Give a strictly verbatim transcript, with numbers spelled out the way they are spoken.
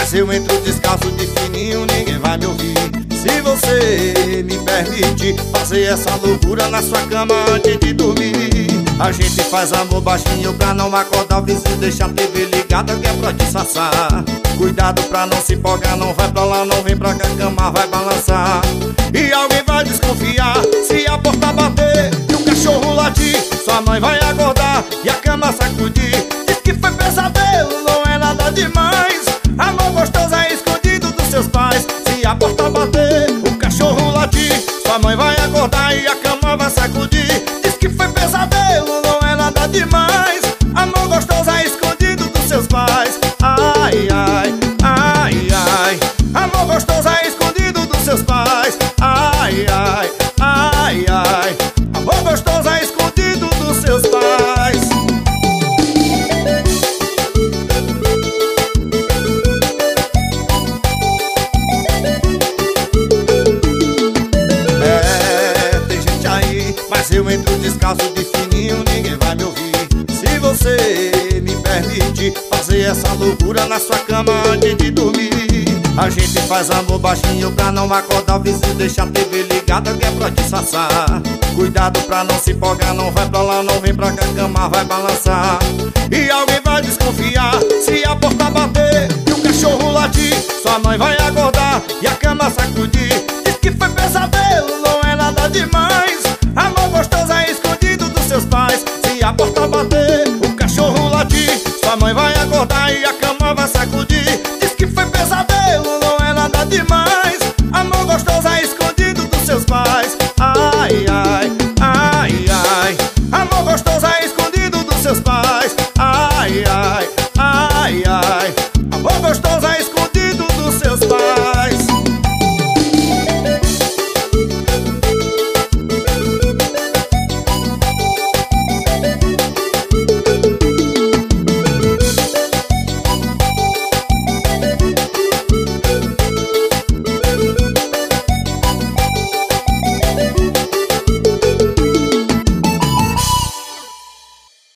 Mas eu entro descalço de fininho, ninguém vai me ouvir. Se você me permite fazer essa loucura na sua cama antes de dormir. A gente faz amor baixinho pra não acordar o vizinho, deixa a T V ligada que é pra disfarçar. Cuidado pra não se empolgar, não vai pra lá, não vem pra cá, a cama vai balançar. E alguém vai desconfiar se a porta bater e o cachorro latir. Sua mãe vai acordar e a cama sacudir. Diz que foi pesadelo, não é nada demais. Amor gostoso é escondido dos seus pais. Se a porta bater, o cachorro latir, sua mãe vai acordar e a cama vai sacudir. Diz que foi pesadelo, não é nada demais. Amor gostoso é escondido dos seus pais. Ai, ai, ai, ai. Amor gostoso é escondido dos seus pais. Ai, ai, ai, ai. Amor gostoso é escondido dos seus pais. É, tem gente aí, mas eu entro descalço de fininho, ninguém vai me ouvir. Se você me permite fazer essa loucura na sua cama antes de dormir. A gente faz amor baixinho pra não acordar o vizinho, deixa a T V ligada que é pra disfarçar. Cuidado pra não se empolgar, não vai pra lá, não vem pra cá, a cama vai balançar. E alguém vai desconfiar se a porta bater e o cachorro latir. Sua mãe vai acordar e a cama sacudir. Diz que foi pesadelo, não é nada demais.